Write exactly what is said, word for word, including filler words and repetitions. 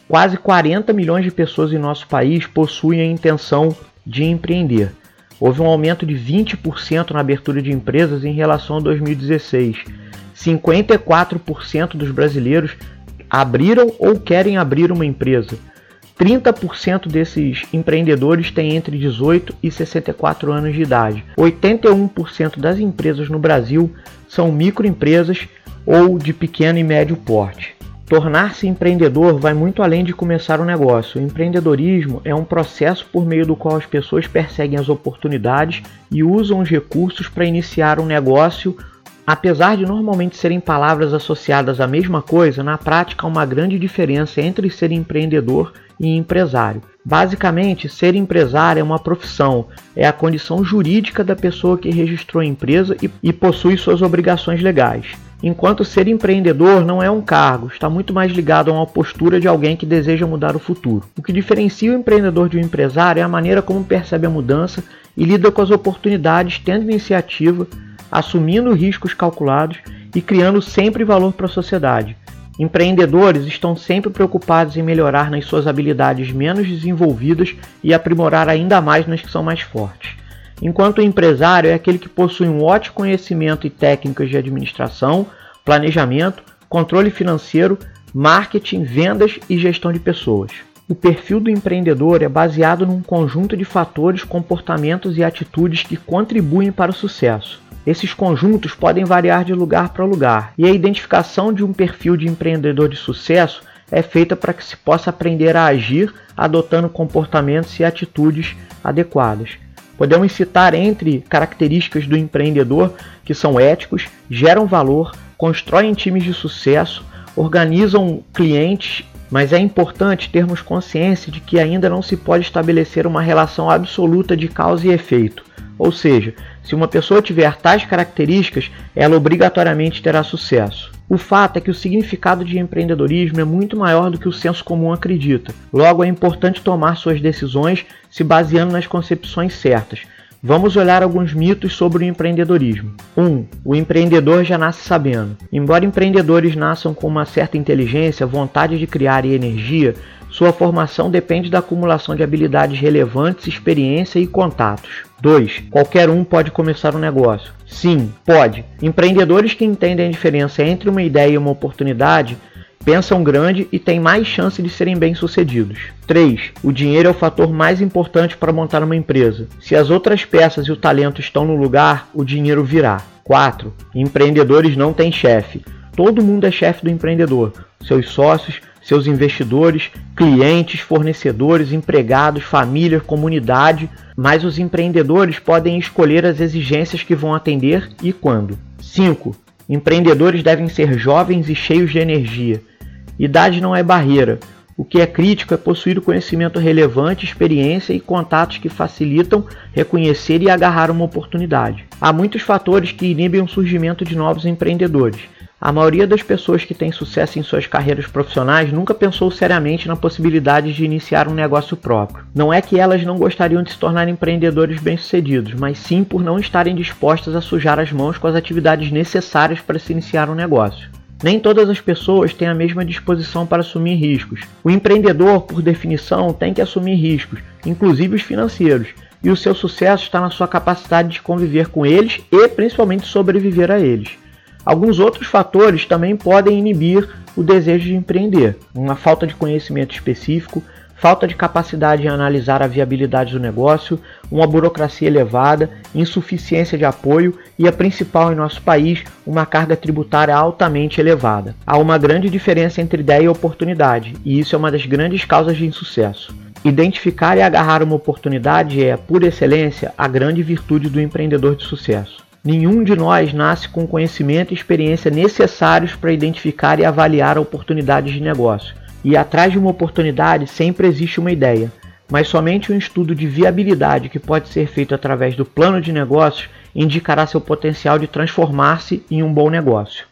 Quase quarenta milhões de pessoas em nosso país possuem a intenção de empreender. Houve um aumento de vinte por cento na abertura de empresas em relação a dois mil e dezesseis. cinquenta e quatro por cento dos brasileiros abriram ou querem abrir uma empresa. trinta por cento desses empreendedores têm entre dezoito e sessenta e quatro anos de idade. oitenta e um por cento das empresas no Brasil são microempresas ou de pequeno e médio porte. Tornar-se empreendedor vai muito além de começar um negócio. O empreendedorismo é um processo por meio do qual as pessoas perseguem as oportunidades e usam os recursos para iniciar um negócio. Apesar de normalmente serem palavras associadas à mesma coisa, na prática há uma grande diferença entre ser empreendedor e empresário. Basicamente, ser empresário é uma profissão, é a condição jurídica da pessoa que registrou a empresa e, e possui suas obrigações legais. Enquanto ser empreendedor não é um cargo, está muito mais ligado a uma postura de alguém que deseja mudar o futuro. O que diferencia o empreendedor de um empresário é a maneira como percebe a mudança e lida com as oportunidades, tendo iniciativa, assumindo riscos calculados e criando sempre valor para a sociedade. Empreendedores estão sempre preocupados em melhorar nas suas habilidades menos desenvolvidas e aprimorar ainda mais nas que são mais fortes. Enquanto o empresário é aquele que possui um ótimo conhecimento e técnicas de administração, planejamento, controle financeiro, marketing, vendas e gestão de pessoas. O perfil do empreendedor é baseado num conjunto de fatores, comportamentos e atitudes que contribuem para o sucesso. Esses conjuntos podem variar de lugar para lugar, e a identificação de um perfil de empreendedor de sucesso é feita para que se possa aprender a agir adotando comportamentos e atitudes adequadas. Podemos citar entre características do empreendedor que são éticos, geram valor, constroem times de sucesso, organizam clientes, mas é importante termos consciência de que ainda não se pode estabelecer uma relação absoluta de causa e efeito. Ou seja, se uma pessoa tiver tais características, ela obrigatoriamente terá sucesso. O fato é que o significado de empreendedorismo é muito maior do que o senso comum acredita. Logo, é importante tomar suas decisões se baseando nas concepções certas. Vamos olhar alguns mitos sobre o empreendedorismo. um. O empreendedor já nasce sabendo. Embora empreendedores nasçam com uma certa inteligência, vontade de criar e energia, sua formação depende da acumulação de habilidades relevantes, experiência e contatos. dois. Qualquer um pode começar um negócio. Sim, pode. Empreendedores que entendem a diferença entre uma ideia e uma oportunidade pensam grande e têm mais chance de serem bem-sucedidos. três. O dinheiro é o fator mais importante para montar uma empresa. Se as outras peças e o talento estão no lugar, o dinheiro virá. quatro. Empreendedores não têm chefe. Todo mundo é chefe do empreendedor. Seus sócios, seus investidores, clientes, fornecedores, empregados, família, comunidade, mas os empreendedores podem escolher as exigências que vão atender e quando. cinco. Empreendedores devem ser jovens e cheios de energia. Idade não é barreira. O que é crítico é possuir o conhecimento relevante, experiência e contatos que facilitam reconhecer e agarrar uma oportunidade. Há muitos fatores que inibem o surgimento de novos empreendedores. A maioria das pessoas que tem sucesso em suas carreiras profissionais nunca pensou seriamente na possibilidade de iniciar um negócio próprio. Não é que elas não gostariam de se tornar empreendedores bem-sucedidos, mas sim por não estarem dispostas a sujar as mãos com as atividades necessárias para se iniciar um negócio. Nem todas as pessoas têm a mesma disposição para assumir riscos. O empreendedor, por definição, tem que assumir riscos, inclusive os financeiros, e o seu sucesso está na sua capacidade de conviver com eles e principalmente sobreviver a eles. Alguns outros fatores também podem inibir o desejo de empreender. Uma falta de conhecimento específico, falta de capacidade em analisar a viabilidade do negócio, uma burocracia elevada, insuficiência de apoio e, a principal em nosso país, uma carga tributária altamente elevada. Há uma grande diferença entre ideia e oportunidade, e isso é uma das grandes causas de insucesso. Identificar e agarrar uma oportunidade é, por excelência, a grande virtude do empreendedor de sucesso. Nenhum de nós nasce com o conhecimento e experiência necessários para identificar e avaliar oportunidades de negócio. E atrás de uma oportunidade sempre existe uma ideia, mas somente um estudo de viabilidade que pode ser feito através do plano de negócios indicará seu potencial de transformar-se em um bom negócio.